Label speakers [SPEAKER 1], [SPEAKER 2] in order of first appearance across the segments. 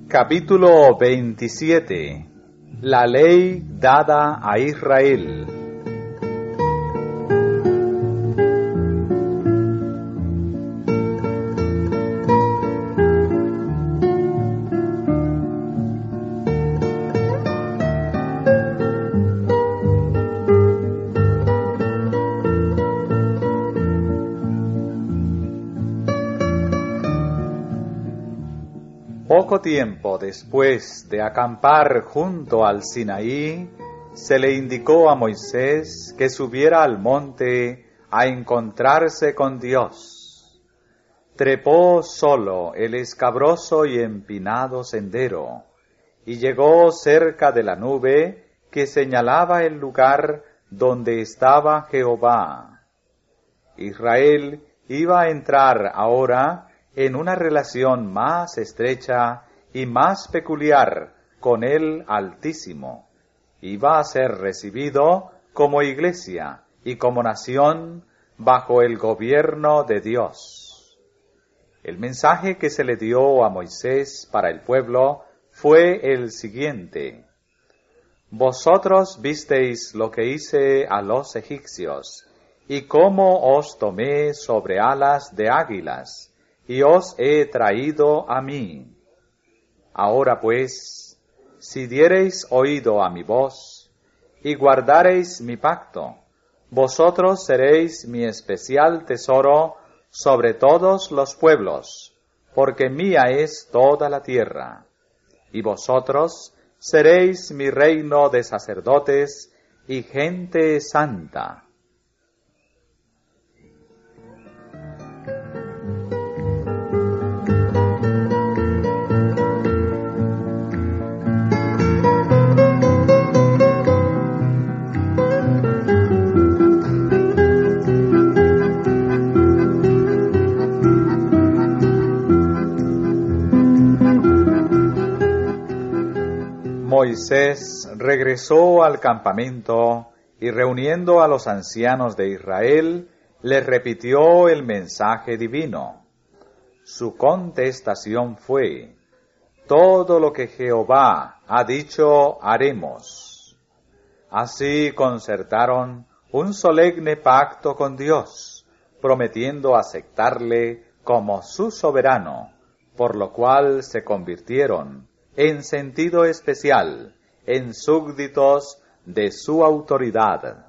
[SPEAKER 1] Capítulo 27. La ley dada a Israel. Poco tiempo después de acampar junto al Sinaí, se le indicó a Moisés que subiera al monte a encontrarse con Dios. Trepó solo el escabroso y empinado sendero, y llegó cerca de la nube que señalaba el lugar donde estaba Jehová. Israel iba a entrar ahora en una relación más estrecha y más peculiar con el Altísimo. Iba a ser recibido como iglesia y como nación bajo el gobierno de Dios. El mensaje que se le dio a Moisés para el pueblo fue el siguiente: Vosotros visteis lo que hice a los egipcios, y cómo os tomé sobre alas de águilas, y os he traído a mí. Ahora pues, si diereis oído a mi voz, y guardareis mi pacto, vosotros seréis mi especial tesoro sobre todos los pueblos, porque mía es toda la tierra. Y vosotros seréis mi reino de sacerdotes y gente santa. Moisés regresó al campamento y, reuniendo a los ancianos de Israel, les repitió el mensaje divino. Su contestación fue: todo lo que Jehová ha dicho haremos. Así concertaron un solemne pacto con Dios, prometiendo aceptarle como su soberano, por lo cual se convirtieron en sentido especial en súbditos de su autoridad.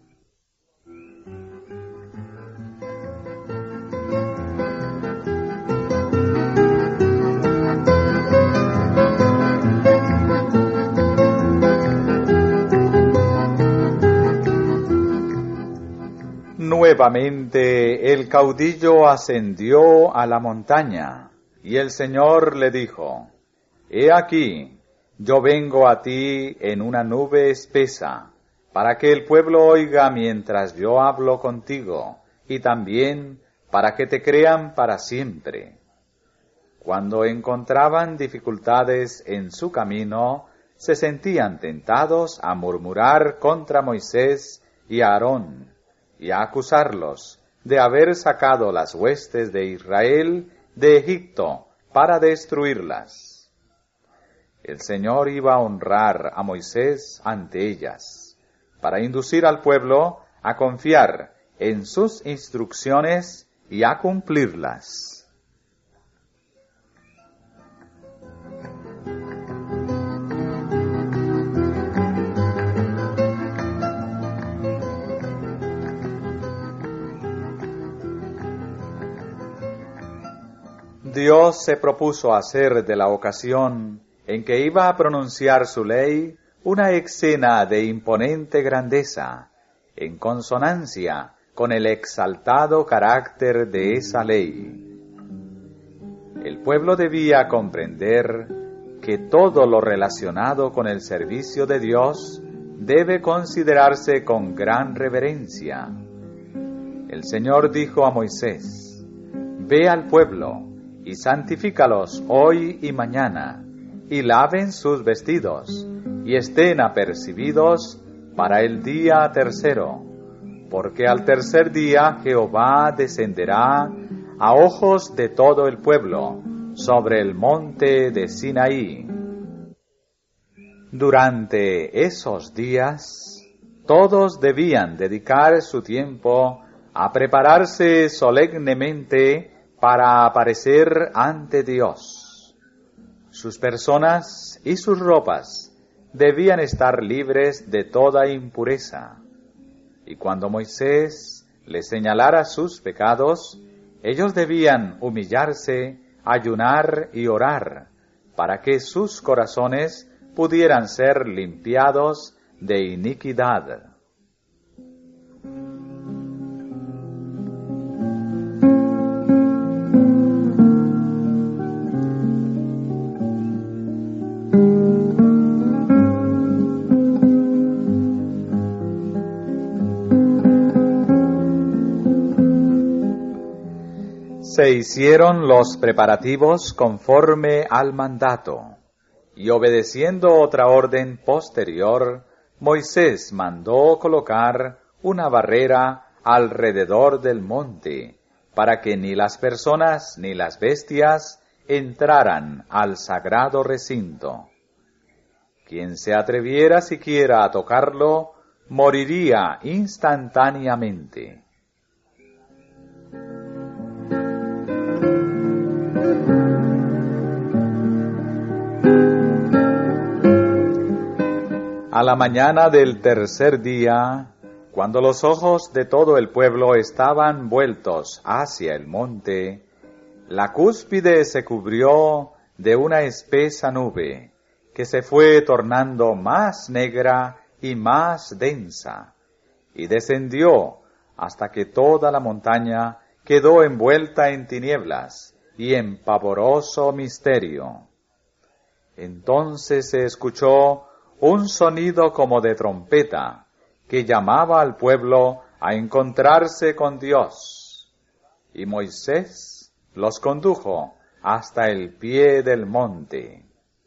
[SPEAKER 1] Nuevamente el caudillo ascendió a la montaña, y el Señor le dijo: He aquí, yo vengo a ti en una nube espesa, para que el pueblo oiga mientras yo hablo contigo, y también para que te crean para siempre. Cuando encontraban dificultades en su camino, se sentían tentados a murmurar contra Moisés y Aarón, y a acusarlos de haber sacado las huestes de Israel de Egipto para destruirlas. El Señor iba a honrar a Moisés ante ellas, para inducir al pueblo a confiar en sus instrucciones y a cumplirlas. Dios se propuso hacer de la ocasión en que iba a pronunciar su ley una escena de imponente grandeza, en consonancia con el exaltado carácter de esa ley. El pueblo debía comprender que todo lo relacionado con el servicio de Dios debe considerarse con gran reverencia. El Señor dijo a Moisés: Ve al pueblo y santifícalos hoy y mañana, y laven sus vestidos, y estén apercibidos para el día tercero, porque al tercer día Jehová descenderá a ojos de todo el pueblo sobre el monte de Sinaí. Durante esos días, todos debían dedicar su tiempo a prepararse solemnemente para aparecer ante Dios. Sus personas y sus ropas debían estar libres de toda impureza. Y cuando Moisés les señalara sus pecados, ellos debían humillarse, ayunar y orar, para que sus corazones pudieran ser limpiados de iniquidad. Se hicieron los preparativos conforme al mandato, y obedeciendo otra orden posterior, Moisés mandó colocar una barrera alrededor del monte, para que ni las personas ni las bestias entraran al sagrado recinto. Quien se atreviera siquiera a tocarlo, moriría instantáneamente. A la mañana del tercer día, cuando los ojos de todo el pueblo estaban vueltos hacia el monte, la cúspide se cubrió de una espesa nube, que se fue tornando más negra y más densa, y descendió hasta que toda la montaña quedó envuelta en tinieblas y en pavoroso misterio. Entonces se escuchó un sonido como de trompeta, que llamaba al pueblo a encontrarse con Dios. Y Moisés los condujo hasta el pie del monte.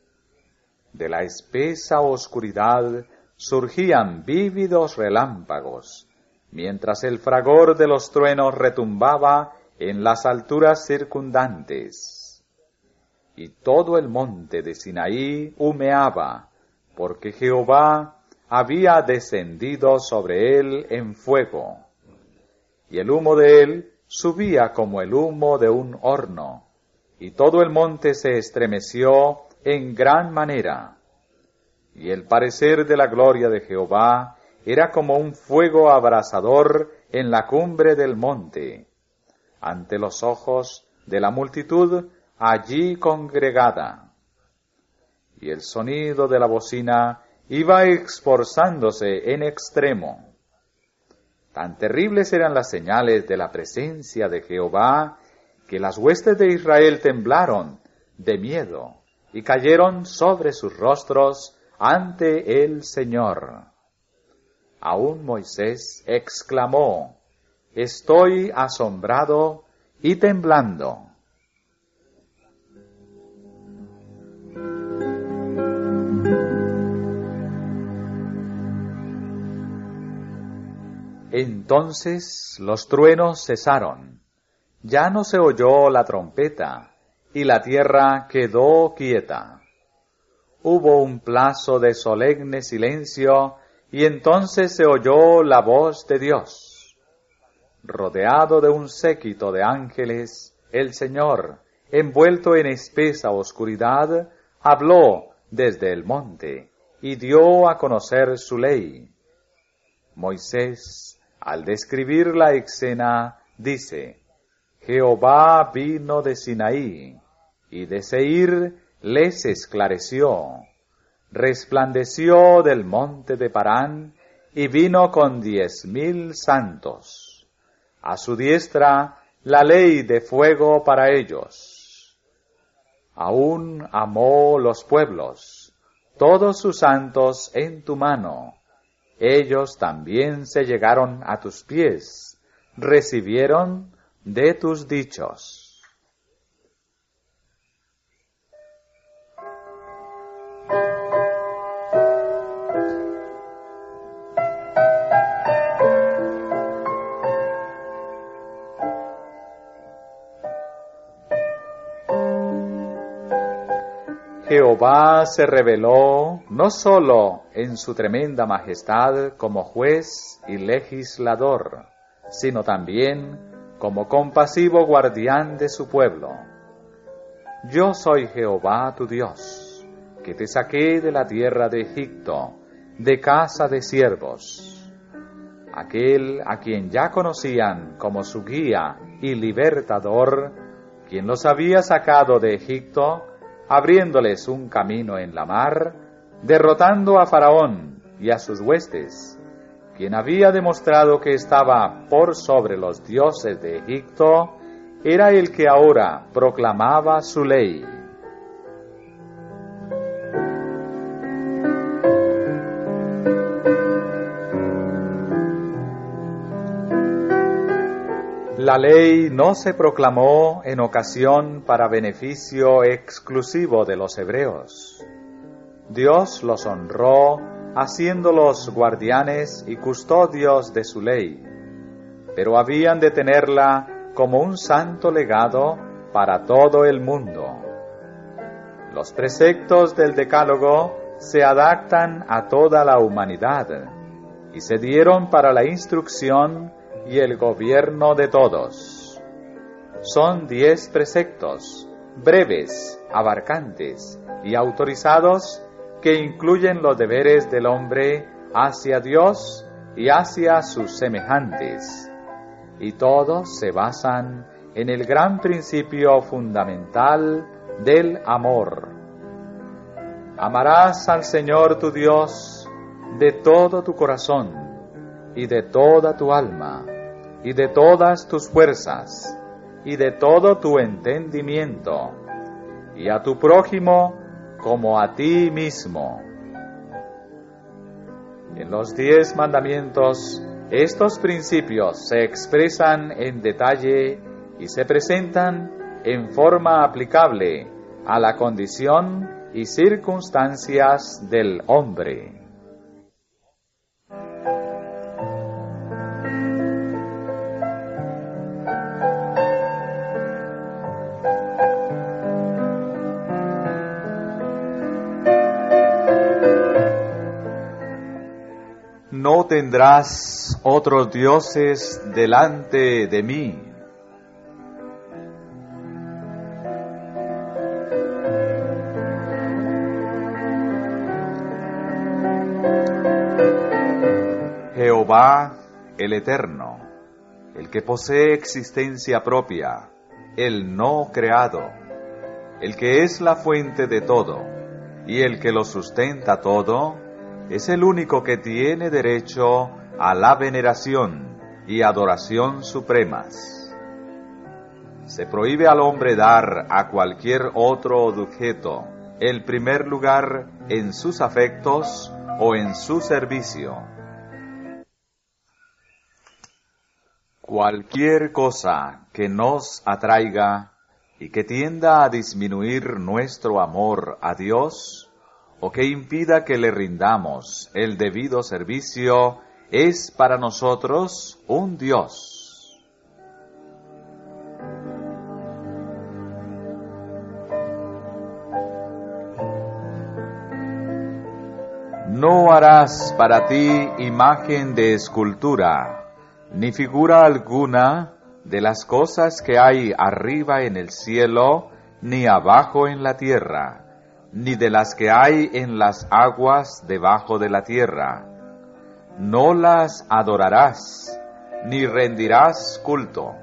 [SPEAKER 1] De la espesa oscuridad surgían vívidos relámpagos, mientras el fragor de los truenos retumbaba en las alturas circundantes. Y todo el monte de Sinaí humeaba, porque Jehová había descendido sobre él en fuego, y el humo de él subía como el humo de un horno, y todo el monte se estremeció en gran manera. Y el parecer de la gloria de Jehová era como un fuego abrasador en la cumbre del monte, ante los ojos de la multitud allí congregada. Y el sonido de la bocina iba esforzándose en extremo. Tan terribles eran las señales de la presencia de Jehová, que las huestes de Israel temblaron de miedo y cayeron sobre sus rostros ante el Señor. Aún Moisés exclamó: «Estoy asombrado y temblando». Entonces los truenos cesaron, ya no se oyó la trompeta, y la tierra quedó quieta. Hubo un plazo de solemne silencio, y entonces se oyó la voz de Dios. Rodeado de un séquito de ángeles, el Señor, envuelto en espesa oscuridad, habló desde el monte, y dio a conocer su ley. Moisés, al describir la escena, dice: Jehová vino de Sinaí, y de Seir les esclareció. Resplandeció del monte de Parán, y vino con 10,000 santos. A su diestra la ley de fuego para ellos. Aún amó los pueblos, todos sus santos en tu mano. Ellos también se llegaron a tus pies, recibieron de tus dichos. Jehová se reveló no sólo en su tremenda majestad como juez y legislador, sino también como compasivo guardián de su pueblo. Yo soy Jehová tu Dios, que te saqué de la tierra de Egipto, de casa de siervos. Aquel a quien ya conocían como su guía y libertador, quien los había sacado de Egipto, abriéndoles un camino en la mar, derrotando a Faraón y a sus huestes, quien había demostrado que estaba por sobre los dioses de Egipto, era el que ahora proclamaba su ley. La ley no se proclamó en ocasión para beneficio exclusivo de los hebreos. Dios los honró haciéndolos guardianes y custodios de su ley, pero habían de tenerla como un santo legado para todo el mundo. Los preceptos del Decálogo se adaptan a toda la humanidad y se dieron para la instrucción y el gobierno de todos. Son 10 preceptos, breves, abarcantes y autorizados, que incluyen los deberes del hombre hacia Dios y hacia sus semejantes, y todos se basan en el gran principio fundamental del amor. Amarás al Señor tu Dios de todo tu corazón, y de toda tu alma, y de todas tus fuerzas, y de todo tu entendimiento, y a tu prójimo como a ti mismo. En los 10 mandamientos, estos principios se expresan en detalle y se presentan en forma aplicable a la condición y circunstancias del hombre. No tendrás otros dioses delante de mí. Jehová, el Eterno, el que posee existencia propia, el no creado, el que es la fuente de todo y el que lo sustenta todo, es el único que tiene derecho a la veneración y adoración supremas. Se prohíbe al hombre dar a cualquier otro objeto el primer lugar en sus afectos o en su servicio. Cualquier cosa que nos atraiga y que tienda a disminuir nuestro amor a Dios, o que impida que le rindamos el debido servicio, es para nosotros un Dios. No harás para ti imagen de escultura, ni figura alguna de las cosas que hay arriba en el cielo, ni abajo en la tierra, ni de las que hay en las aguas debajo de la tierra. No las adorarás, ni rendirás culto.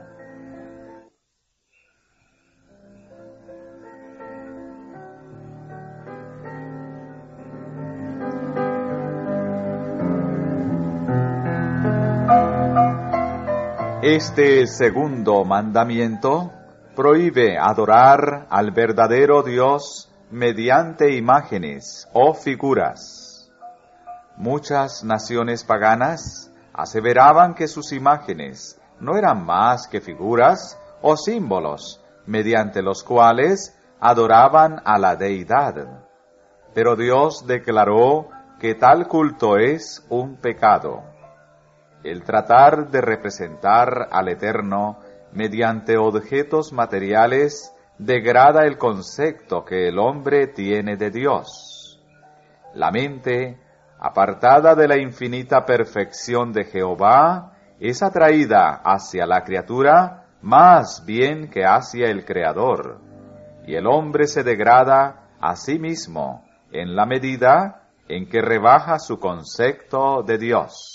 [SPEAKER 1] Este segundo mandamiento prohíbe adorar al verdadero Dios mediante imágenes o figuras. Muchas naciones paganas aseveraban que sus imágenes no eran más que figuras o símbolos mediante los cuales adoraban a la deidad. Pero Dios declaró que tal culto es un pecado. El tratar de representar al Eterno mediante objetos materiales degrada el concepto que el hombre tiene de Dios. La mente, apartada de la infinita perfección de Jehová, es atraída hacia la criatura más bien que hacia el Creador, y el hombre se degrada a sí mismo en la medida en que rebaja su concepto de Dios.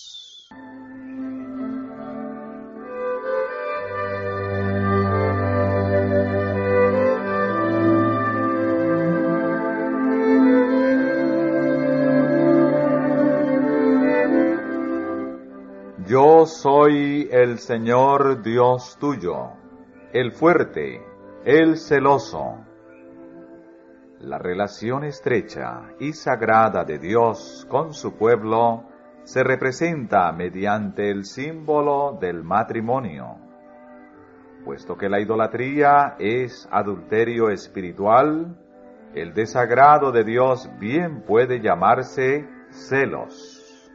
[SPEAKER 1] Yo soy el Señor Dios tuyo, el fuerte, el celoso. La relación estrecha y sagrada de Dios con su pueblo se representa mediante el símbolo del matrimonio. Puesto que la idolatría es adulterio espiritual, el desagrado de Dios bien puede llamarse celos.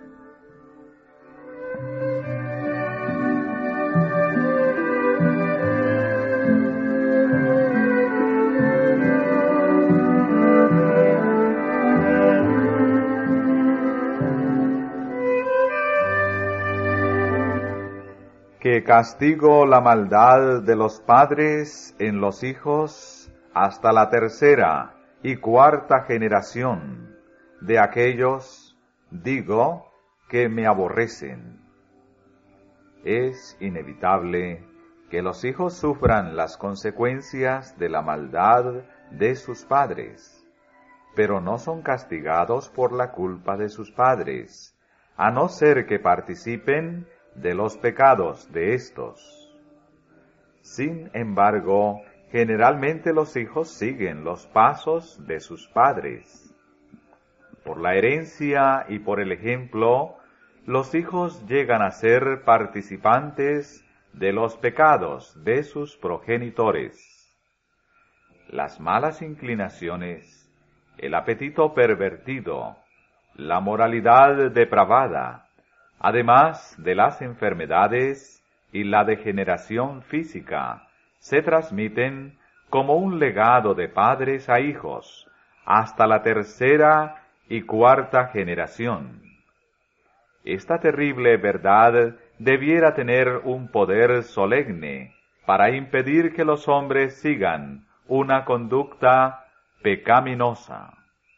[SPEAKER 1] Que castigo la maldad de los padres en los hijos hasta la tercera y cuarta generación de aquellos, digo, que me aborrecen. Es inevitable que los hijos sufran las consecuencias de la maldad de sus padres, pero no son castigados por la culpa de sus padres, a no ser que participen de los pecados de éstos. Sin embargo, generalmente los hijos siguen los pasos de sus padres. Por la herencia y por el ejemplo, los hijos llegan a ser participantes de los pecados de sus progenitores. Las malas inclinaciones, el apetito pervertido, la moralidad depravada, además de las enfermedades y la degeneración física, se transmiten como un legado de padres a hijos hasta la tercera y cuarta generación. Esta terrible verdad debiera tener un poder solemne para impedir que los hombres sigan una conducta pecaminosa.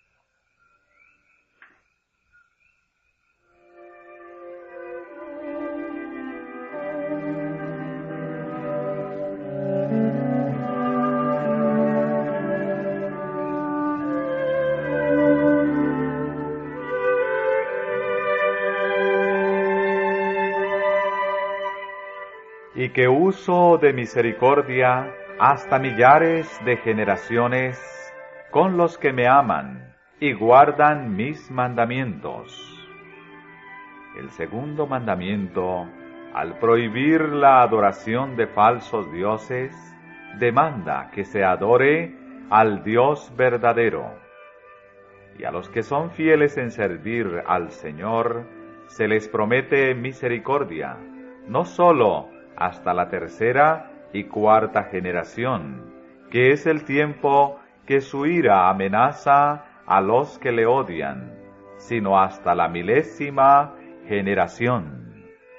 [SPEAKER 1] Y que uso de misericordia hasta millares de generaciones con los que me aman y guardan mis mandamientos. El segundo mandamiento, al prohibir la adoración de falsos dioses, demanda que se adore al Dios verdadero. Y a los que son fieles en servir al Señor, se les promete misericordia, no sólo hasta la tercera y cuarta generación, que es el tiempo que su ira amenaza a los que le odian, sino hasta la 1000ª generación.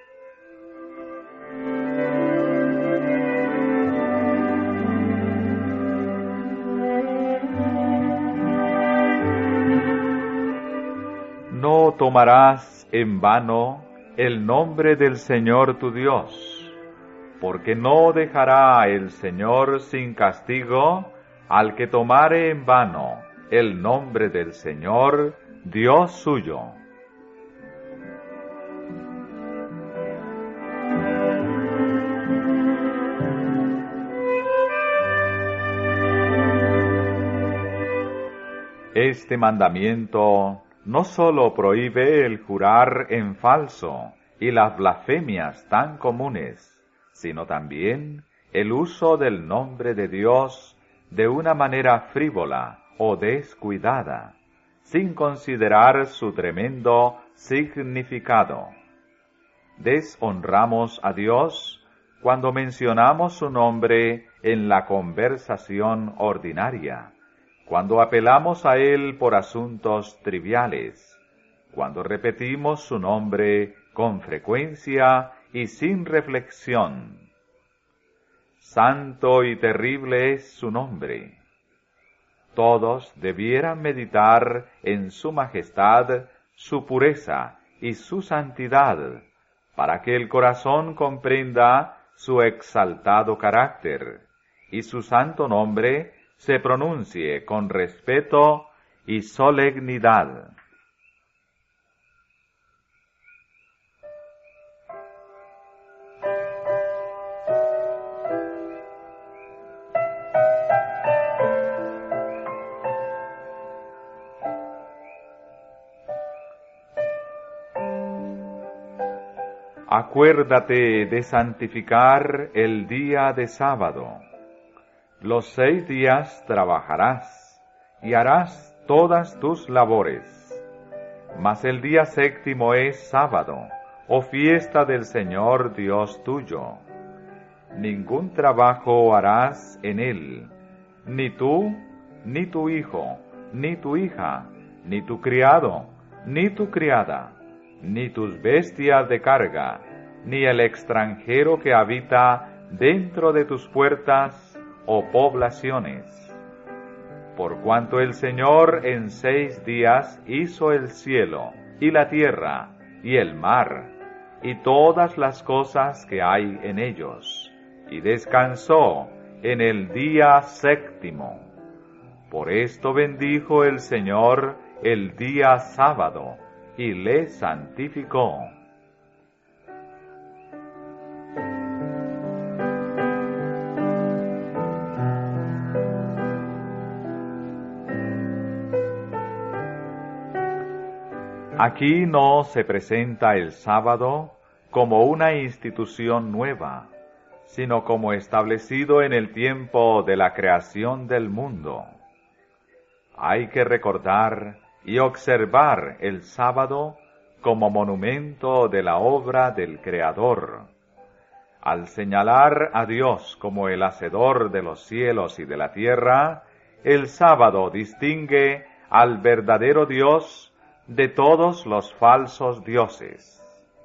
[SPEAKER 1] No tomarás en vano el nombre del Señor tu Dios, porque no dejará el Señor sin castigo al que tomare en vano el nombre del Señor, Dios suyo. Este mandamiento no sólo prohíbe el jurar en falso y las blasfemias tan comunes, sino también el uso del nombre de Dios de una manera frívola o descuidada, sin considerar su tremendo significado. Deshonramos a Dios cuando mencionamos su nombre en la conversación ordinaria, cuando apelamos a él por asuntos triviales, cuando repetimos su nombre con frecuencia y sin reflexión. Santo y terrible es su nombre. Todos debieran meditar en su majestad, su pureza y su santidad, para que el corazón comprenda su exaltado carácter y su santo nombre se pronuncie con respeto y solemnidad. Acuérdate de santificar el día de sábado. Los 6 días trabajarás y harás todas tus labores. Mas el día 7º es sábado, o fiesta del Señor Dios tuyo. Ningún trabajo harás en él, ni tú, ni tu hijo, ni tu hija, ni tu criado, ni tu criada, ni tus bestias de carga, ni el extranjero que habita dentro de tus puertas o poblaciones. Por cuanto el Señor en 6 días hizo el cielo, y la tierra, y el mar, y todas las cosas que hay en ellos, y descansó en el día 7º. Por esto bendijo el Señor el día sábado, y le santificó. Aquí no se presenta el sábado como una institución nueva, sino como establecido en el tiempo de la creación del mundo. Hay que recordar y observar el sábado como monumento de la obra del Creador. Al señalar a Dios como el hacedor de los cielos y de la tierra, el sábado distingue al verdadero Dios de todos los falsos dioses.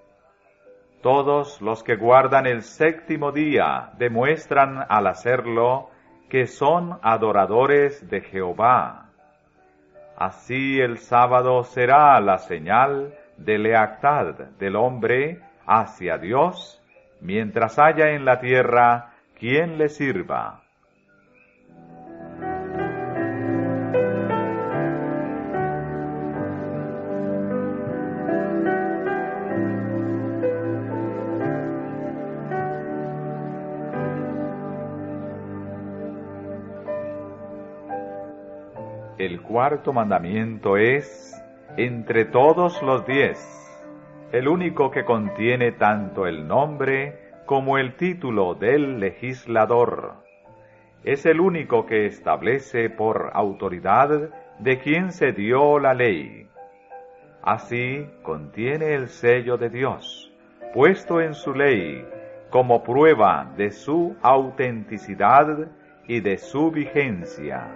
[SPEAKER 1] Todos los que guardan el 7º día demuestran al hacerlo que son adoradores de Jehová. Así el sábado será la señal de lealtad del hombre hacia Dios, mientras haya en la tierra quien le sirva. El 4º mandamiento es, entre todos los 10, el único que contiene tanto el nombre como el título del legislador. Es el único que establece por autoridad de quien se dio la ley. Así contiene el sello de Dios, puesto en su ley, como prueba de su autenticidad y de su vigencia.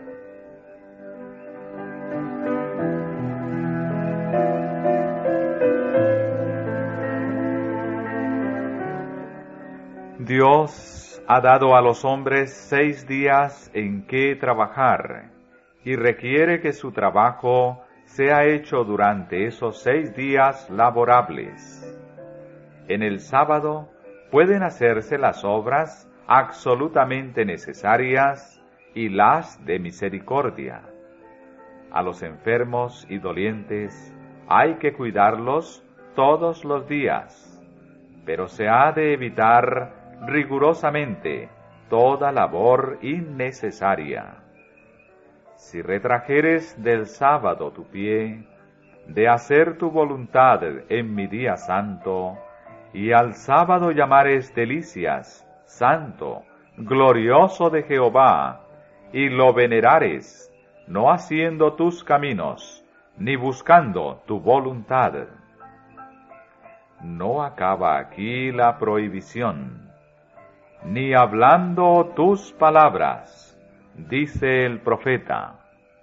[SPEAKER 1] Dios ha dado a los hombres 6 días en que trabajar, y requiere que su trabajo sea hecho durante esos 6 días laborables. En el sábado pueden hacerse las obras absolutamente necesarias y las de misericordia. A los enfermos y dolientes hay que cuidarlos todos los días, pero se ha de evitar rigurosamente toda labor innecesaria. Si retrajeres del sábado tu pie, de hacer tu voluntad en mi día santo, y al sábado llamares delicias, santo, glorioso de Jehová, y lo venerares, no haciendo tus caminos, ni buscando tu voluntad. No acaba aquí la prohibición. ni hablando tus palabras, dice el profeta.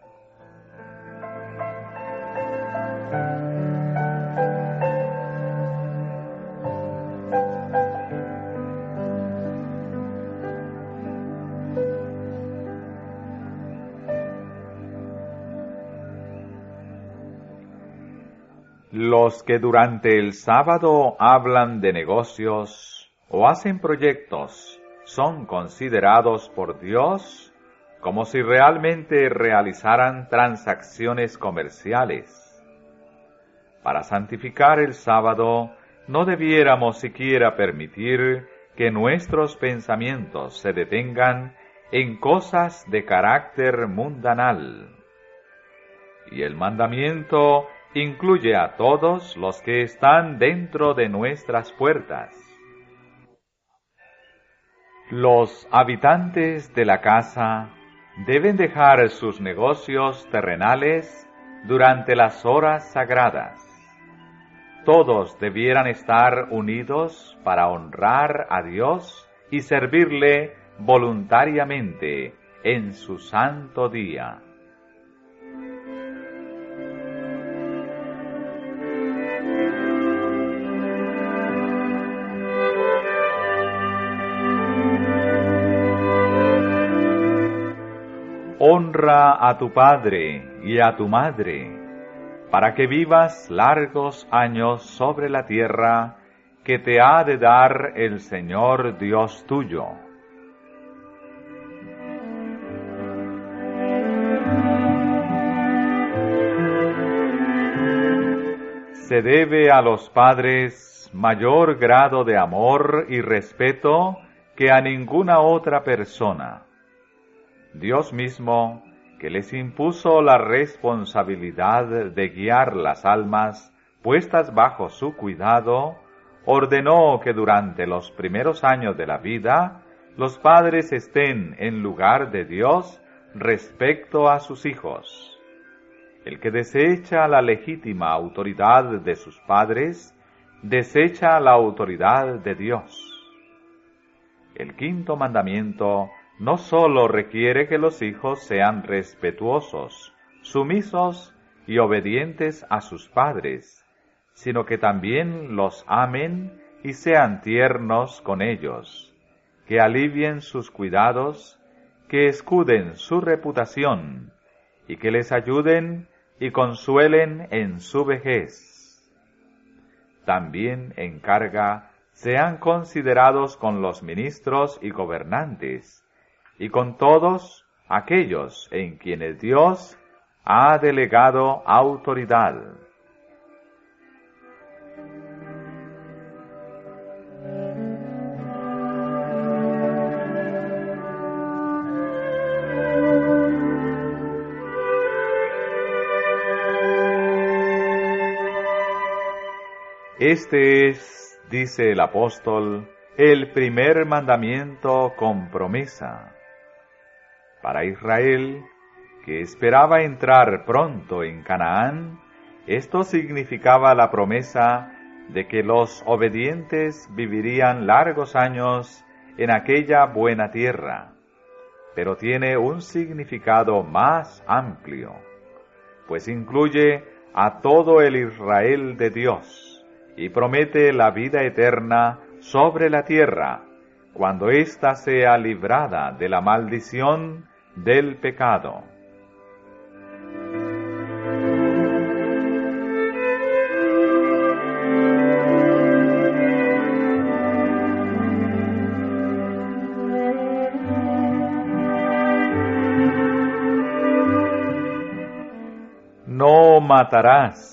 [SPEAKER 1] Los que durante el sábado hablan de negocios o hacen proyectos son considerados por Dios como si realmente realizaran transacciones comerciales. Para santificar el sábado, no debiéramos siquiera permitir que nuestros pensamientos se detengan en cosas de carácter mundanal. Y el mandamiento incluye a todos los que están dentro de nuestras puertas. Los habitantes de la casa deben dejar sus negocios terrenales durante las horas sagradas. Todos debieran estar unidos para honrar a Dios y servirle voluntariamente en su santo día. Honra a tu padre y a tu madre, para que vivas largos años sobre la tierra que te ha de dar el Señor Dios tuyo. Se debe a los padres mayor grado de amor y respeto que a ninguna otra persona. Dios mismo, que les impuso la responsabilidad de guiar las almas puestas bajo su cuidado, ordenó que durante los primeros años de la vida los padres estén en lugar de Dios respecto a sus hijos. El que desecha la legítima autoridad de sus padres, desecha la autoridad de Dios. El quinto mandamiento no sólo requiere que los hijos sean respetuosos, sumisos y obedientes a sus padres, sino que también los amen y sean tiernos con ellos, que alivien sus cuidados, que escuden su reputación y que les ayuden y consuelen en su vejez. También encarga sean considerados con los ministros y gobernantes, y con todos aquellos en quienes Dios ha delegado autoridad. Este es, dice el apóstol, el primer mandamiento con promesa. Para Israel, que esperaba entrar pronto en Canaán, esto significaba la promesa de que los obedientes vivirían largos años en aquella buena tierra, pero tiene un significado más amplio, pues incluye a todo el Israel de Dios y promete la vida eterna sobre la tierra, cuando ésta sea librada de la maldición del pecado. No matarás.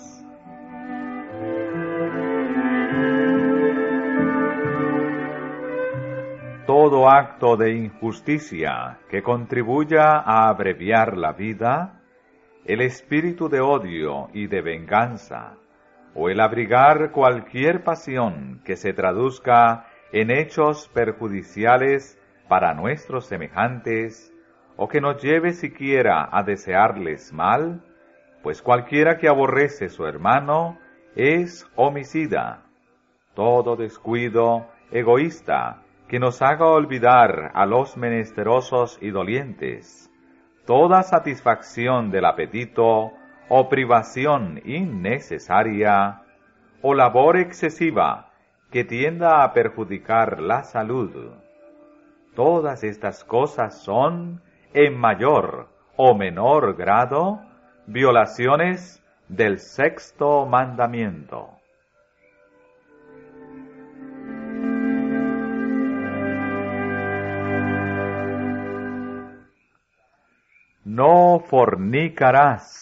[SPEAKER 1] Todo acto de injusticia que contribuya a abreviar la vida, el espíritu de odio y de venganza, o el abrigar cualquier pasión que se traduzca en hechos perjudiciales para nuestros semejantes, o que nos lleve siquiera a desearles mal, pues cualquiera que aborrece su hermano es homicida. Todo descuido, egoísta que nos haga olvidar a los menesterosos y dolientes toda satisfacción del apetito o privación innecesaria o labor excesiva que tienda a perjudicar la salud. Todas estas cosas son, en mayor o menor grado, violaciones del sexto mandamiento. No fornicarás.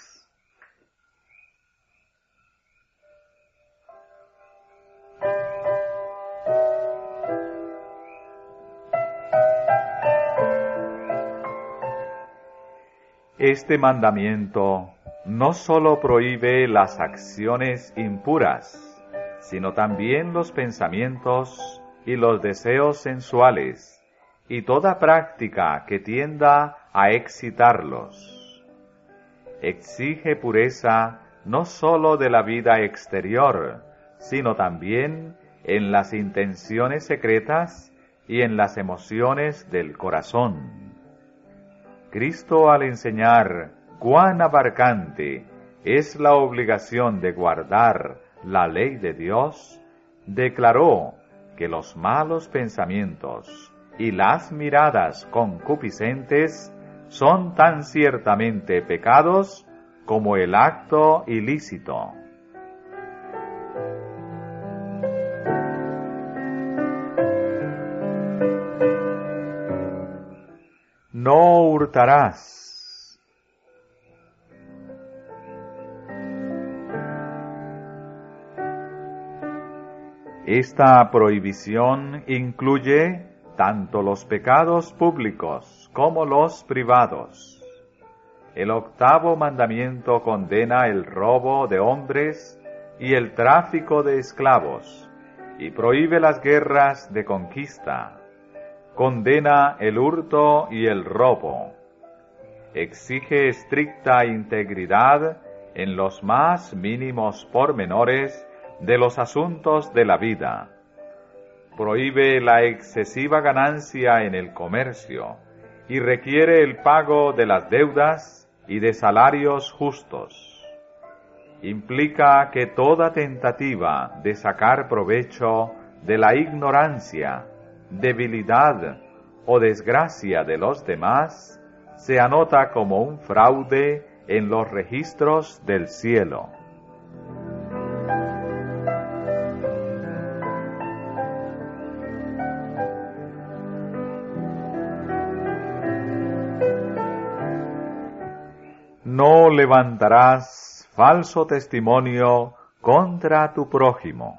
[SPEAKER 1] Este mandamiento no sólo prohíbe las acciones impuras, sino también los pensamientos y los deseos sensuales, y toda práctica que tienda a excitarlos. Exige pureza no sólo de la vida exterior, sino también en las intenciones secretas y en las emociones del corazón. Cristo, al enseñar cuán abarcante es la obligación de guardar la ley de Dios, declaró que los malos pensamientos y las miradas concupiscentes son tan ciertamente pecados como el acto ilícito. No hurtarás. Esta prohibición incluye tanto los pecados públicos como los privados. El octavo mandamiento condena el robo de hombres y el tráfico de esclavos, y prohíbe las guerras de conquista. Condena el hurto y el robo. Exige estricta integridad en los más mínimos pormenores de los asuntos de la vida. Prohíbe la excesiva ganancia en el comercio y requiere el pago de las deudas y de salarios justos. Implica que toda tentativa de sacar provecho de la ignorancia, debilidad o desgracia de los demás se anota como un fraude en los registros del cielo. No levantarás falso testimonio contra tu prójimo.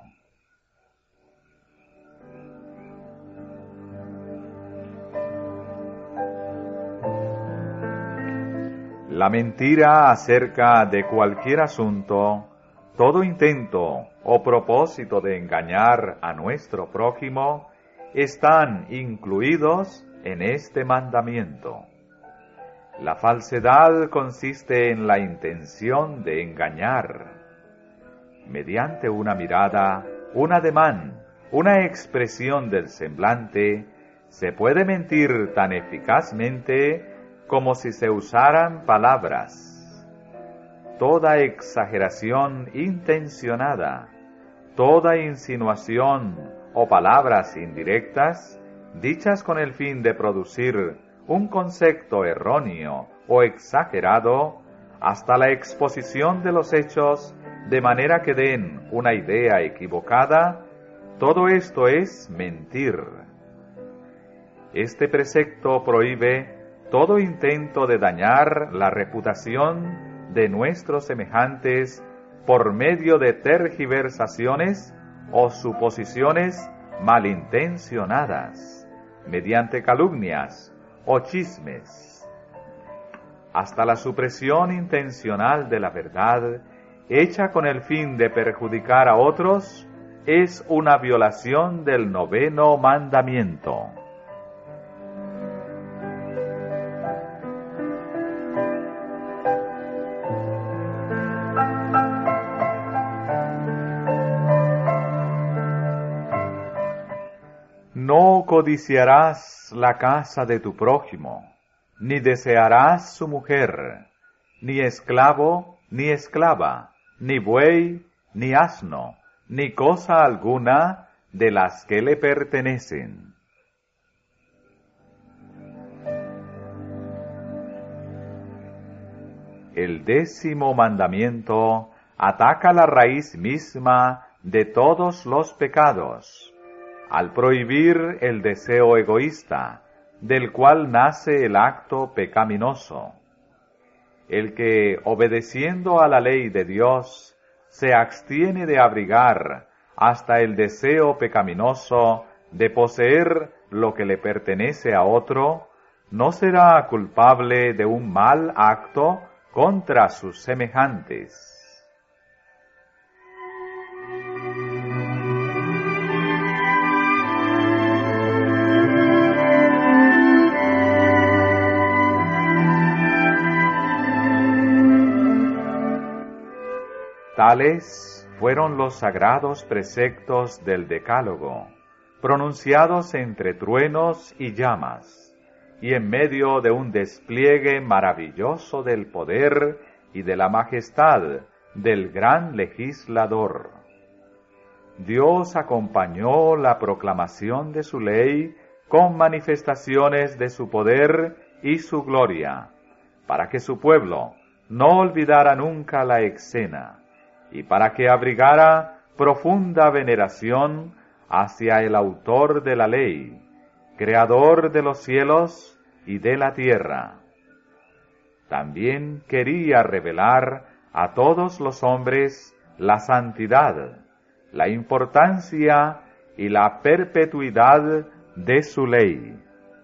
[SPEAKER 1] La mentira acerca de cualquier asunto, todo intento o propósito de engañar a nuestro prójimo, están incluidos en este mandamiento. La falsedad consiste en la intención de engañar. Mediante una mirada, un ademán, una expresión del semblante, se puede mentir tan eficazmente como si se usaran palabras. Toda exageración intencionada, toda insinuación o palabras indirectas, dichas con el fin de producir un concepto erróneo o exagerado, hasta la exposición de los hechos de manera que den una idea equivocada, todo esto es mentir. Este precepto prohíbe todo intento de dañar la reputación de nuestros semejantes por medio de tergiversaciones o suposiciones malintencionadas, mediante calumnias o chismes. Hasta la supresión intencional de la verdad, hecha con el fin de perjudicar a otros, es una violación del noveno mandamiento. No codiciarás la casa de tu prójimo, ni desearás su mujer, ni esclavo, ni esclava, ni buey, ni asno, ni cosa alguna de las que le pertenecen. El 10º mandamiento ataca la raíz misma de todos los pecados, al prohibir el deseo egoísta, del cual nace el acto pecaminoso. El que, obedeciendo a la ley de Dios, se abstiene de abrigar hasta el deseo pecaminoso de poseer lo que le pertenece a otro, no será culpable de un mal acto contra sus semejantes. Tales fueron los sagrados preceptos del Decálogo, pronunciados entre truenos y llamas, y en medio de un despliegue maravilloso del poder y de la majestad del gran legislador. Dios acompañó la proclamación de su ley con manifestaciones de su poder y su gloria, para que su pueblo no olvidara nunca la escena, y para que abrigara profunda veneración hacia el autor de la ley, creador de los cielos y de la tierra. También quería revelar a todos los hombres la santidad, la importancia y la perpetuidad de su ley.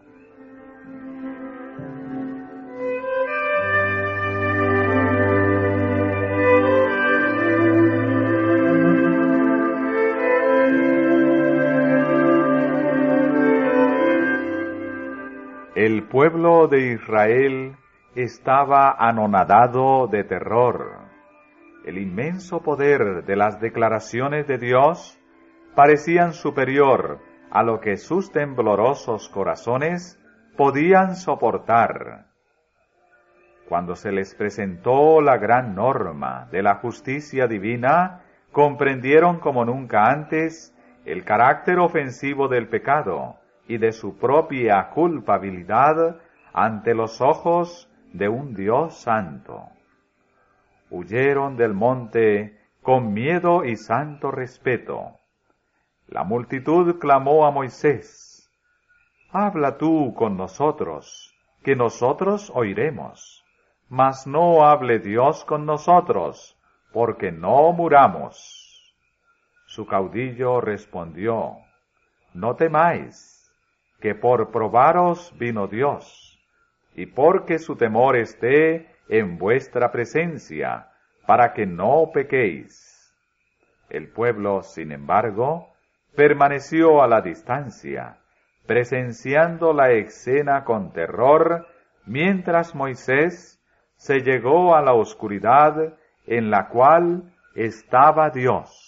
[SPEAKER 1] El pueblo de Israel estaba anonadado de terror. El inmenso poder de las declaraciones de Dios parecían superior a lo que sus temblorosos corazones podían soportar. Cuando se les presentó la gran norma de la justicia divina, comprendieron como nunca antes el carácter ofensivo del pecado y de su propia culpabilidad ante los ojos de un Dios santo. Huyeron del monte con miedo y santo respeto. La multitud clamó a Moisés: «Habla tú con nosotros, que nosotros oiremos, mas no hable Dios con nosotros, porque no muramos». Su caudillo respondió: «No temáis, que por probaros vino Dios, y porque su temor esté en vuestra presencia, para que no pequéis». El pueblo, sin embargo, permaneció a la distancia, presenciando la escena con terror, mientras Moisés se llegó a la oscuridad en la cual estaba Dios.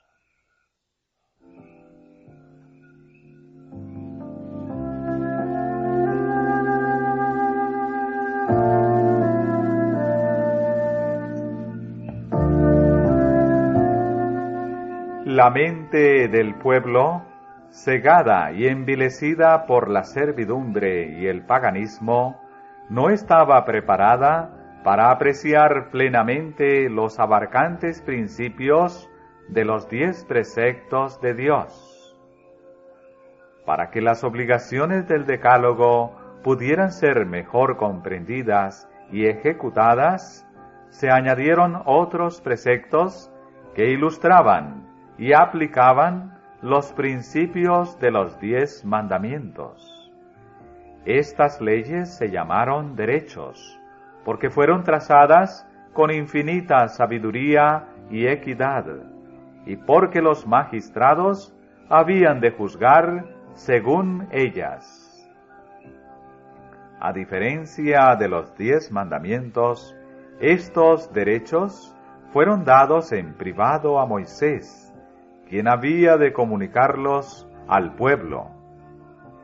[SPEAKER 1] La mente del pueblo, cegada y envilecida por la servidumbre y el paganismo, no estaba preparada para apreciar plenamente los abarcantes principios de los 10 preceptos de Dios. Para que las obligaciones del Decálogo pudieran ser mejor comprendidas y ejecutadas, se añadieron otros preceptos que ilustraban y aplicaban los principios de los 10 mandamientos. Estas leyes se llamaron derechos, porque fueron trazadas con infinita sabiduría y equidad, y porque los magistrados habían de juzgar según ellas. A diferencia de los 10 mandamientos, estos derechos fueron dados en privado a Moisés, quien había de comunicarlos al pueblo.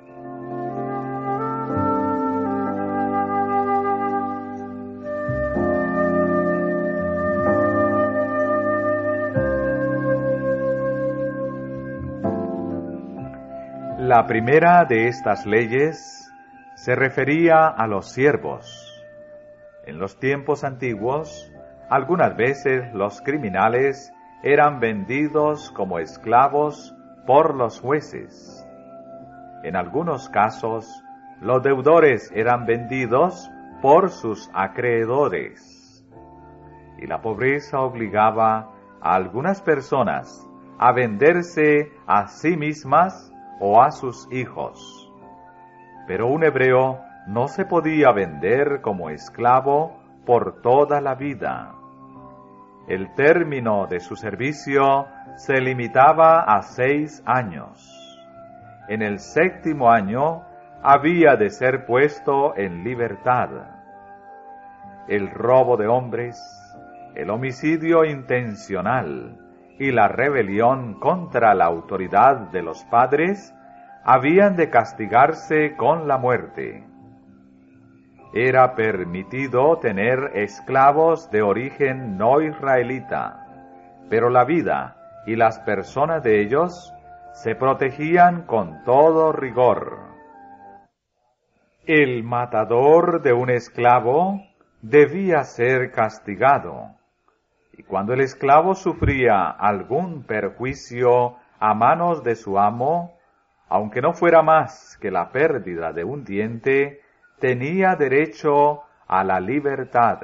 [SPEAKER 1] La primera de estas leyes se refería a los siervos. En los tiempos antiguos, algunas veces los criminales eran vendidos como esclavos por los jueces. En algunos casos, los deudores eran vendidos por sus acreedores. Y la pobreza obligaba a algunas personas a venderse a sí mismas o a sus hijos. Pero un hebreo no se podía vender como esclavo por toda la vida. El término de su servicio se limitaba a 6 años. En el 7º año había de ser puesto en libertad. El robo de hombres, el homicidio intencional y la rebelión contra la autoridad de los padres habían de castigarse con la muerte. Era permitido tener esclavos de origen no israelita, pero la vida y las personas de ellos se protegían con todo rigor. El matador de un esclavo debía ser castigado, y cuando el esclavo sufría algún perjuicio a manos de su amo, aunque no fuera más que la pérdida de un diente, tenía derecho a la libertad.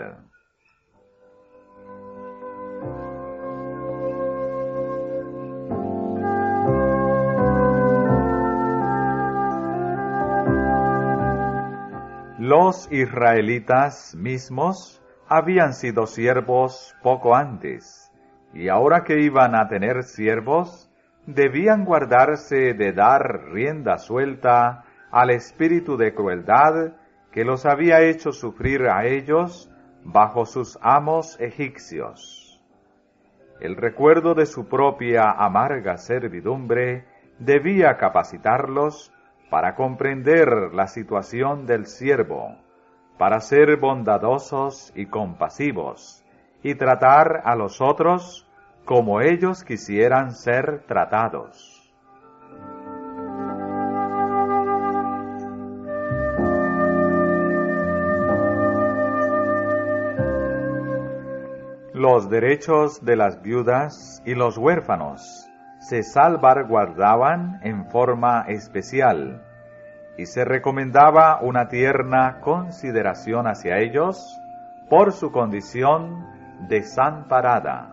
[SPEAKER 1] Los israelitas mismos habían sido siervos poco antes, y ahora que iban a tener siervos, debían guardarse de dar rienda suelta al espíritu de crueldad que los había hecho sufrir a ellos bajo sus amos egipcios. El recuerdo de su propia amarga servidumbre debía capacitarlos para comprender la situación del siervo, para ser bondadosos y compasivos, y tratar a los otros como ellos quisieran ser tratados. Los derechos de las viudas y los huérfanos se salvaguardaban en forma especial, y se recomendaba una tierna consideración hacia ellos por su condición desamparada.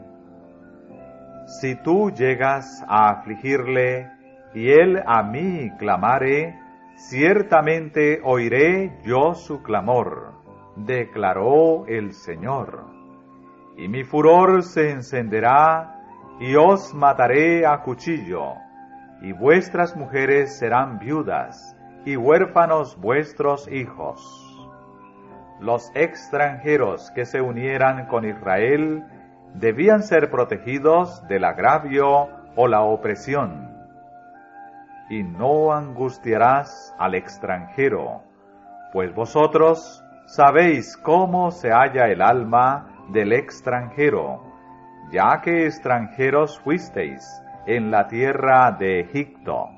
[SPEAKER 1] Si tú llegas a afligirle y él a mí clamare, ciertamente oiré yo su clamor, declaró el Señor. Y mi furor se encenderá y os mataré a cuchillo, y vuestras mujeres serán viudas, y huérfanos vuestros hijos. Los extranjeros que se unieran con Israel debían ser protegidos del agravio o la opresión. Y no angustiarás al extranjero, pues vosotros sabéis cómo se halla el alma del extranjero, ya que extranjeros fuisteis en la tierra de Egipto.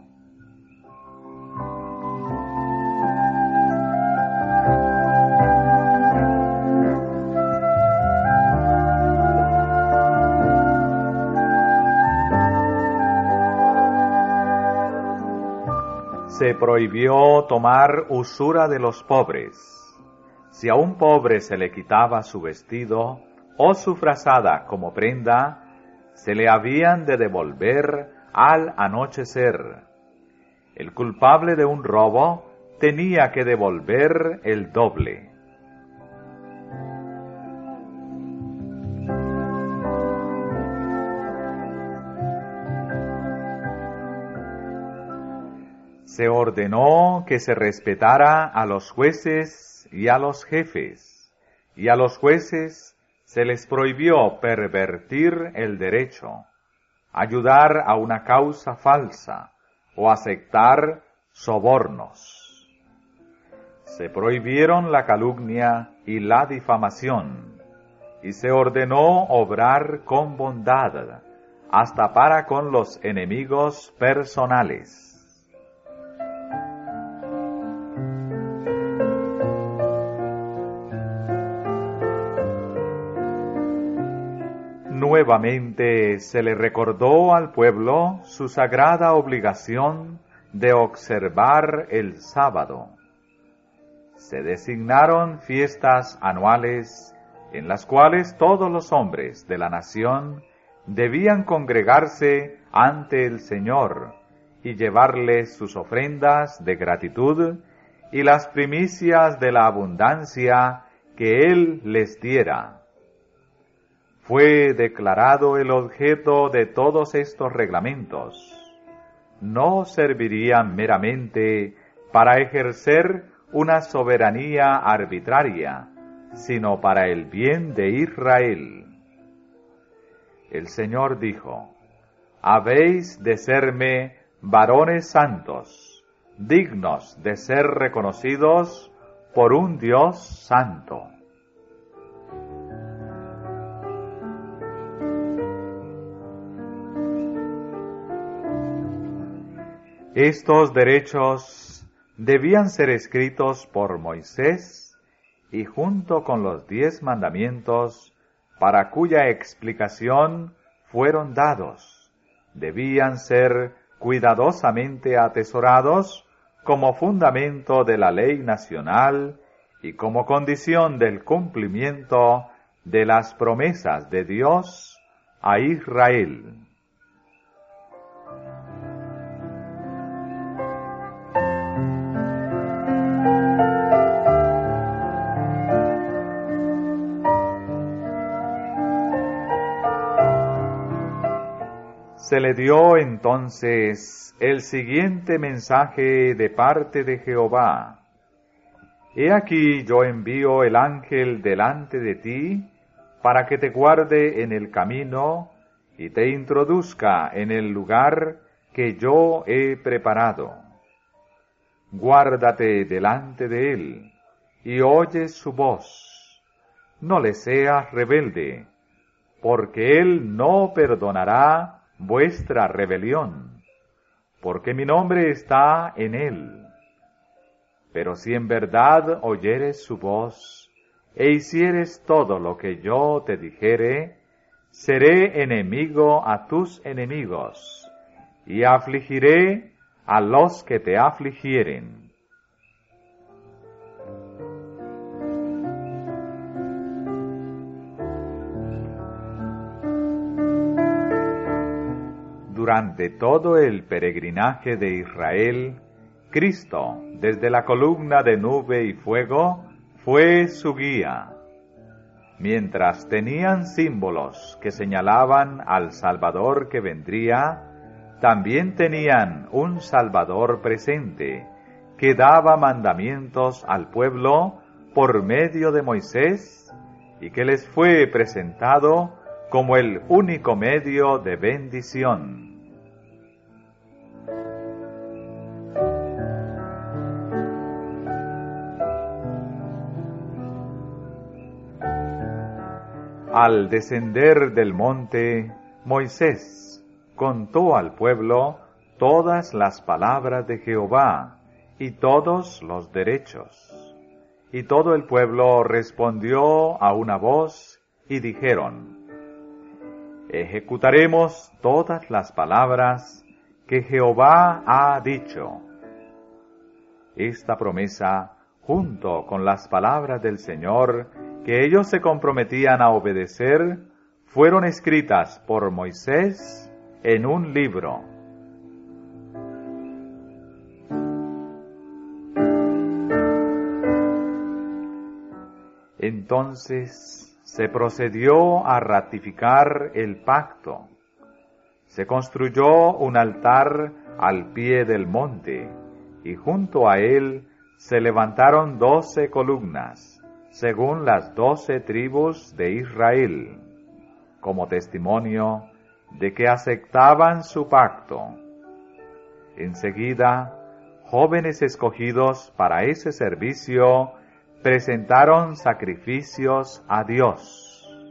[SPEAKER 1] Se prohibió tomar usura de los pobres. Si a un pobre se le quitaba su vestido o su frazada como prenda, se le habían de devolver al anochecer. El culpable de un robo tenía que devolver el doble. Se ordenó que se respetara a los jueces y a los jefes, y a los jueces se les prohibió pervertir el derecho, ayudar a una causa falsa o aceptar sobornos. Se prohibieron la calumnia y la difamación, y se ordenó obrar con bondad, hasta para con los enemigos personales. nuevamente se le recordó al pueblo su sagrada obligación de observar el sábado. Se designaron fiestas anuales en las cuales todos los hombres de la nación debían congregarse ante el Señor y llevarle sus ofrendas de gratitud y las primicias de la abundancia que Él les diera. Fue declarado el objeto de todos estos reglamentos. No servirían meramente para ejercer una soberanía arbitraria, sino para el bien de Israel. El Señor dijo: habéis de serme varones santos, dignos de ser reconocidos por un Dios santo. Estos derechos debían ser escritos por Moisés y junto con los 10 mandamientos, para cuya explicación fueron dados, debían ser cuidadosamente atesorados como fundamento de la ley nacional y como condición del cumplimiento de las promesas de Dios a Israel. Se le dio entonces el siguiente mensaje de parte de Jehová: He aquí yo envío el ángel delante de ti, para que te guarde en el camino y te introduzca en el lugar que yo he preparado. Guárdate delante de él, y oye su voz. No le seas rebelde, porque él no perdonará vuestra rebelión, porque mi nombre está en él. Pero si en verdad oyeres su voz, e hicieres todo lo que yo te dijere, seré enemigo a tus enemigos, y afligiré a los que te afligieren. Durante todo el peregrinaje de Israel, Cristo, desde la columna de nube y fuego, fue su guía. Mientras tenían símbolos que señalaban al Salvador que vendría, también tenían un Salvador presente, que daba mandamientos al pueblo por medio de Moisés, y que les fue presentado como el único medio de bendición. Al descender del monte, Moisés contó al pueblo todas las palabras de Jehová y todos los derechos. Y todo el pueblo respondió a una voz y dijeron: ejecutaremos todas las palabras que Jehová ha dicho. Esta promesa, junto con las palabras del Señor, que ellos se comprometían a obedecer, fueron escritas por Moisés en un libro. Entonces se procedió a ratificar el pacto. Se construyó un altar al pie del monte, y junto a él se levantaron 12 columnas, según las 12 tribus de Israel, como testimonio de que aceptaban su pacto. Enseguida, jóvenes escogidos para ese servicio presentaron sacrificios a Dios.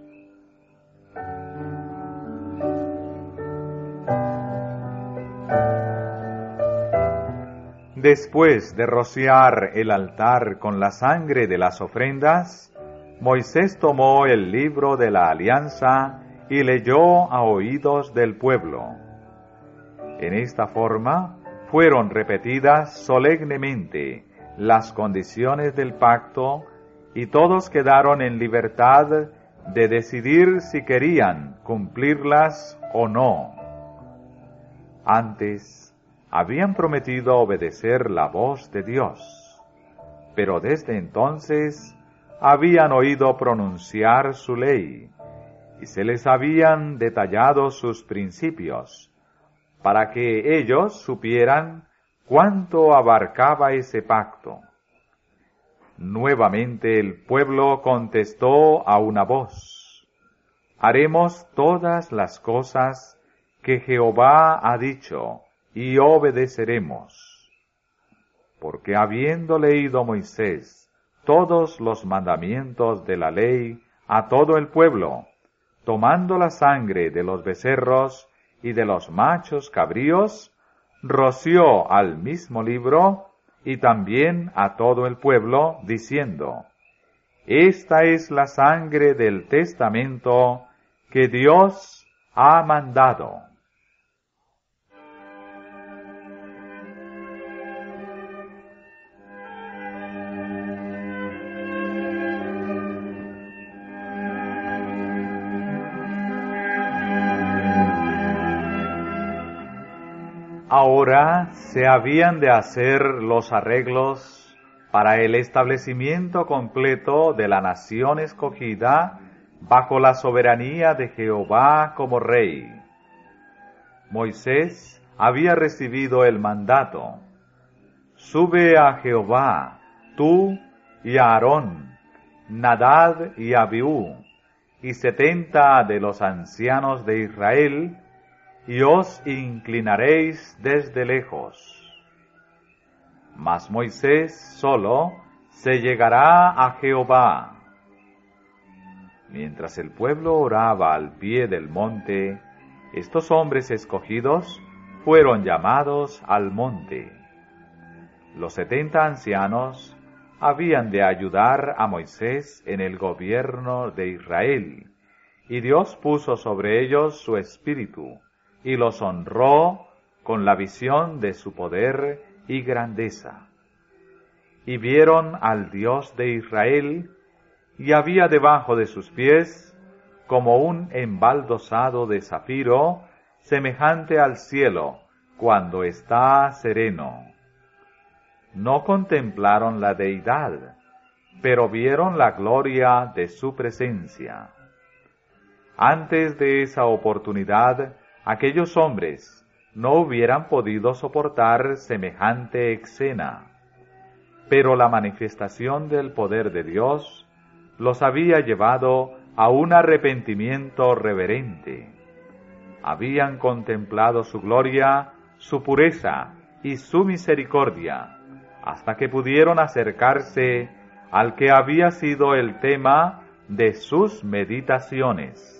[SPEAKER 1] Después de rociar el altar con la sangre de las ofrendas, Moisés tomó el libro de la alianza y leyó a oídos del pueblo. En esta forma fueron repetidas solemnemente las condiciones del pacto y todos quedaron en libertad de decidir si querían cumplirlas o no. Antes habían prometido obedecer la voz de Dios, pero desde entonces habían oído pronunciar su ley y se les habían detallado sus principios, para que ellos supieran cuánto abarcaba ese pacto. Nuevamente el pueblo contestó a una voz: haremos todas las cosas que Jehová ha dicho, y obedeceremos. Porque habiendo leído Moisés todos los mandamientos de la ley a todo el pueblo, tomando la sangre de los becerros y de los machos cabríos, roció al mismo libro y también a todo el pueblo, diciendo: esta es la sangre del testamento que Dios ha mandado. Ahora se habían de hacer los arreglos para el establecimiento completo de la nación escogida bajo la soberanía de Jehová como rey. Moisés había recibido el mandato: sube a Jehová, tú y Aarón, Nadab y Abiú, y 70 de los ancianos de Israel, y os inclinaréis desde lejos. Mas Moisés solo se llegará a Jehová. Mientras el pueblo oraba al pie del monte, estos hombres escogidos fueron llamados al monte. Los 70 ancianos habían de ayudar a Moisés en el gobierno de Israel, y Dios puso sobre ellos su espíritu, y los honró con la visión de su poder y grandeza. Y vieron al Dios de Israel, y había debajo de sus pies como un embaldosado de zafiro, semejante al cielo cuando está sereno. No contemplaron la deidad, pero vieron la gloria de su presencia. Antes de esa oportunidad, aquellos hombres no hubieran podido soportar semejante escena, pero la manifestación del poder de Dios los había llevado a un arrepentimiento reverente. Habían contemplado su gloria, su pureza y su misericordia, hasta que pudieron acercarse al que había sido el tema de sus meditaciones.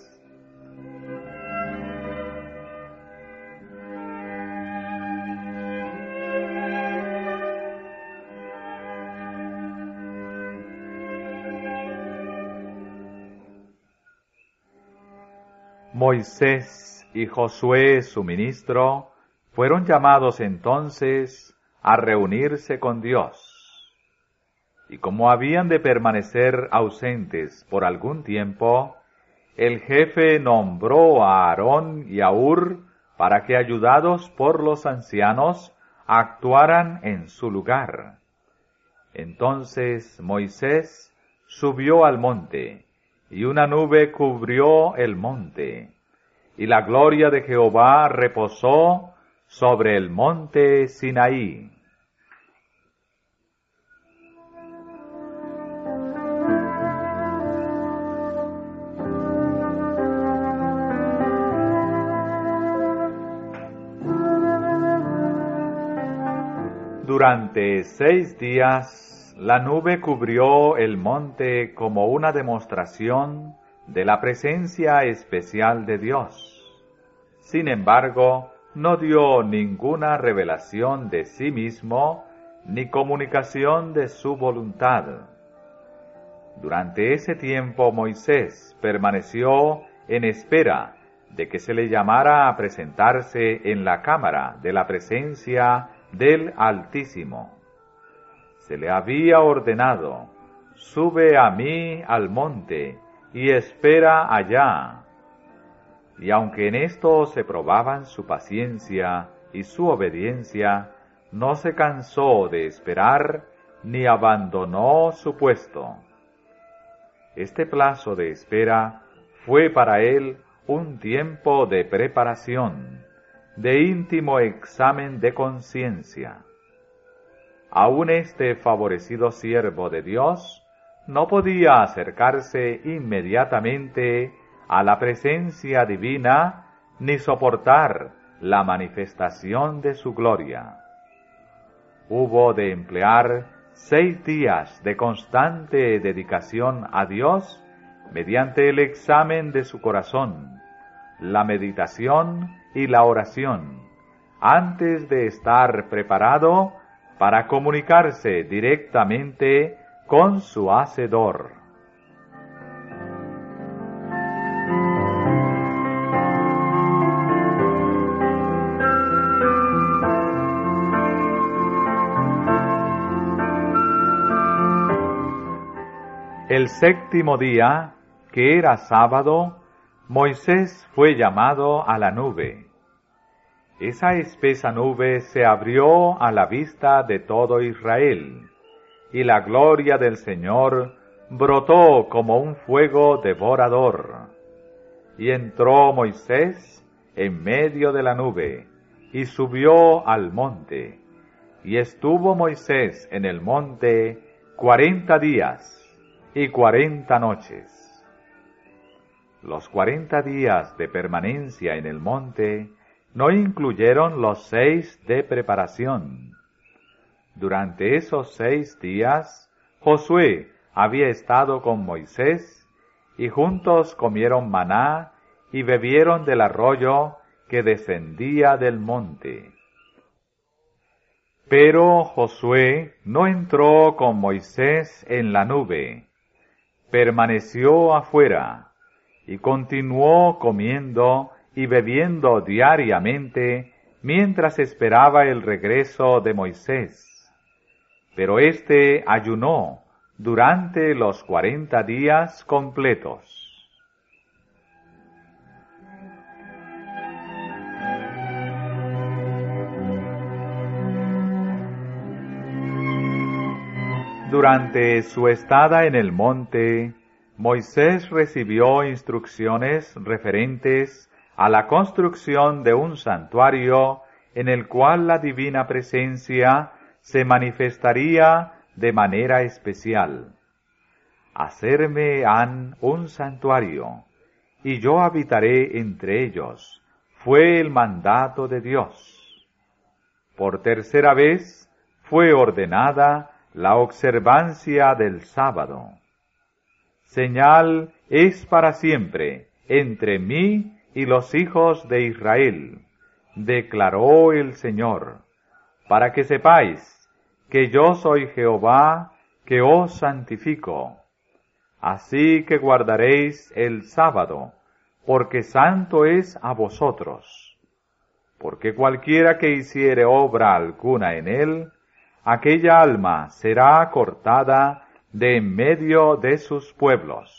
[SPEAKER 1] Moisés y Josué, su ministro, fueron llamados entonces a reunirse con Dios. Y como habían de permanecer ausentes por algún tiempo, el jefe nombró a Aarón y a Hur para que, ayudados por los ancianos, actuaran en su lugar. Entonces Moisés subió al monte, y una nube cubrió el monte, y la gloria de Jehová reposó sobre el monte Sinaí. Durante 6 días la nube cubrió el monte como una demostración de la presencia especial de Dios. Sin embargo, no dio ninguna revelación de sí mismo ni comunicación de su voluntad. Durante ese tiempo Moisés permaneció en espera de que se le llamara a presentarse en la cámara de la presencia del Altísimo. Se le había ordenado: sube a mí al monte y espera allá. Y aunque en esto se probaban su paciencia y su obediencia, no se cansó de esperar ni abandonó su puesto. Este plazo de espera fue para él un tiempo de preparación, de íntimo examen de conciencia. Aún este favorecido siervo de Dios no podía acercarse inmediatamente a la presencia divina ni soportar la manifestación de su gloria. Hubo de emplear 6 días de constante dedicación a Dios mediante el examen de su corazón, la meditación y la oración, antes de estar preparado para comunicarse directamente con su Hacedor. El 7º día, que era sábado, Moisés fue llamado a la nube. Esa espesa nube se abrió a la vista de todo Israel, y la gloria del Señor brotó como un fuego devorador. Y entró Moisés en medio de la nube, y subió al monte. Y estuvo Moisés en el monte 40 días y 40 noches. Los 40 días de permanencia en el monte no incluyeron los 6 de preparación. Durante esos 6 días, Josué había estado con Moisés, y juntos comieron maná y bebieron del arroyo que descendía del monte. Pero Josué no entró con Moisés en la nube, permaneció afuera, y continuó comiendo y bebiendo diariamente mientras esperaba el regreso de Moisés. Pero éste ayunó durante los 40 días completos. Durante su estada en el monte, Moisés recibió instrucciones referentes a la construcción de un santuario en el cual la divina presencia se manifestaría de manera especial. Hacerme han un santuario, y yo habitaré entre ellos, fue el mandato de Dios. Por tercera vez fue ordenada la observancia del sábado. Señal es para siempre entre mí y los hijos de Israel, declaró el Señor, para que sepáis que yo soy Jehová, que os santifico. Así que guardaréis el sábado, porque santo es a vosotros. Porque cualquiera que hiciere obra alguna en él, aquella alma será cortada de en medio de sus pueblos.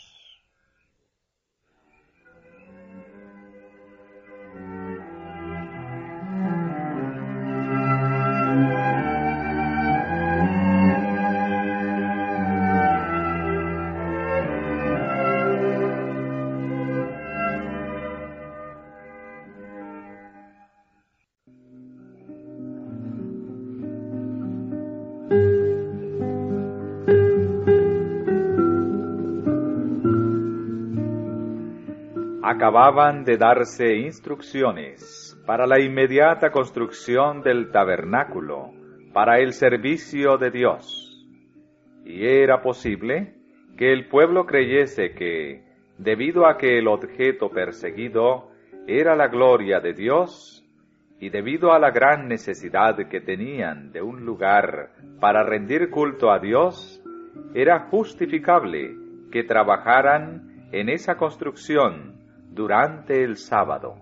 [SPEAKER 1] Acababan de darse instrucciones para la inmediata construcción del tabernáculo, para el servicio de Dios. Y era posible que el pueblo creyese que, debido a que el objeto perseguido era la gloria de Dios, y debido a la gran necesidad que tenían de un lugar para rendir culto a Dios, era justificable que trabajaran en esa construcción durante el sábado.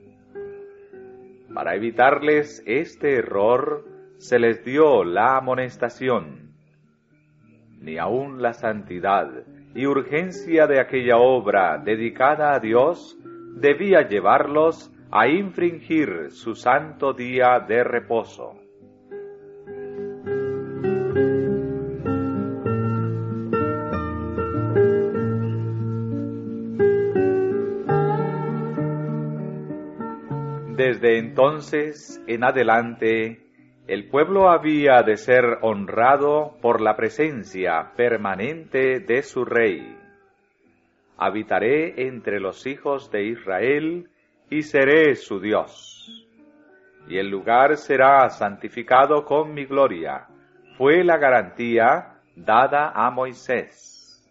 [SPEAKER 1] Para evitarles este error, se les dio la amonestación. Ni aun la santidad y urgencia de aquella obra dedicada a Dios debía llevarlos a infringir su santo día de reposo. Desde entonces en adelante, el pueblo había de ser honrado por la presencia permanente de su rey. Habitaré entre los hijos de Israel y seré su Dios. Y el lugar será santificado con mi gloria. Fue la garantía dada a Moisés.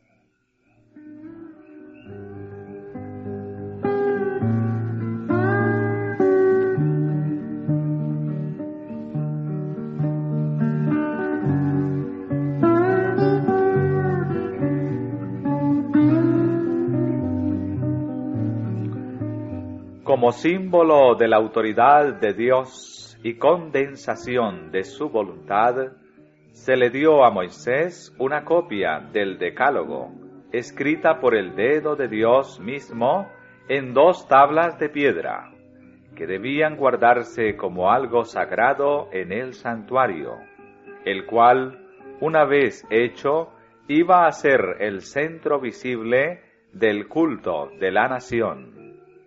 [SPEAKER 1] Como símbolo de la autoridad de Dios y condensación de su voluntad, se le dio a Moisés una copia del Decálogo, escrita por el dedo de Dios mismo en 2 tablas de piedra, que debían guardarse como algo sagrado en el santuario, el cual, una vez hecho, iba a ser el centro visible del culto de la nación.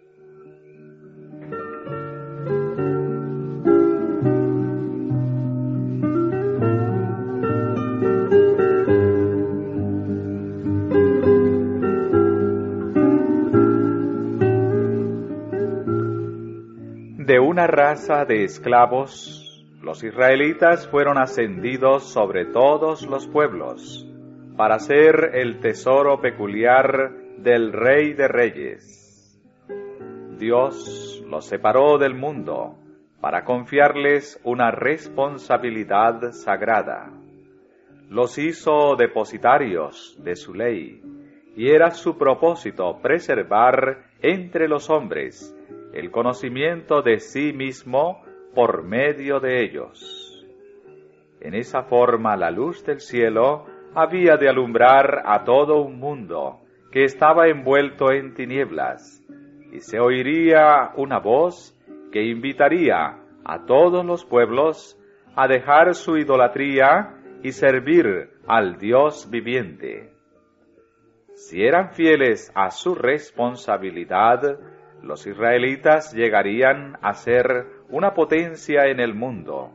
[SPEAKER 1] De una raza de esclavos, los israelitas fueron ascendidos sobre todos los pueblos, para ser el tesoro peculiar del Rey de Reyes. Dios los separó del mundo, para confiarles una responsabilidad sagrada. Los hizo depositarios de su ley, y era su propósito preservar entre los hombres el conocimiento de sí mismo por medio de ellos. En esa forma la luz del cielo había de alumbrar a todo un mundo que estaba envuelto en tinieblas, y se oiría una voz que invitaría a todos los pueblos a dejar su idolatría y servir al Dios viviente. Si eran fieles a su responsabilidad, los israelitas llegarían a ser una potencia en el mundo.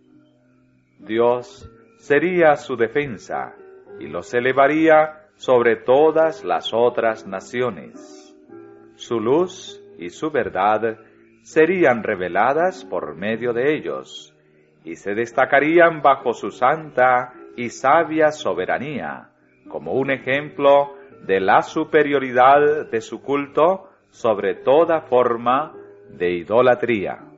[SPEAKER 1] Dios sería su defensa y los elevaría sobre todas las otras naciones. Su luz y su verdad serían reveladas por medio de ellos, y se destacarían bajo su santa y sabia soberanía, como un ejemplo de la superioridad de su culto sobre toda forma de idolatría.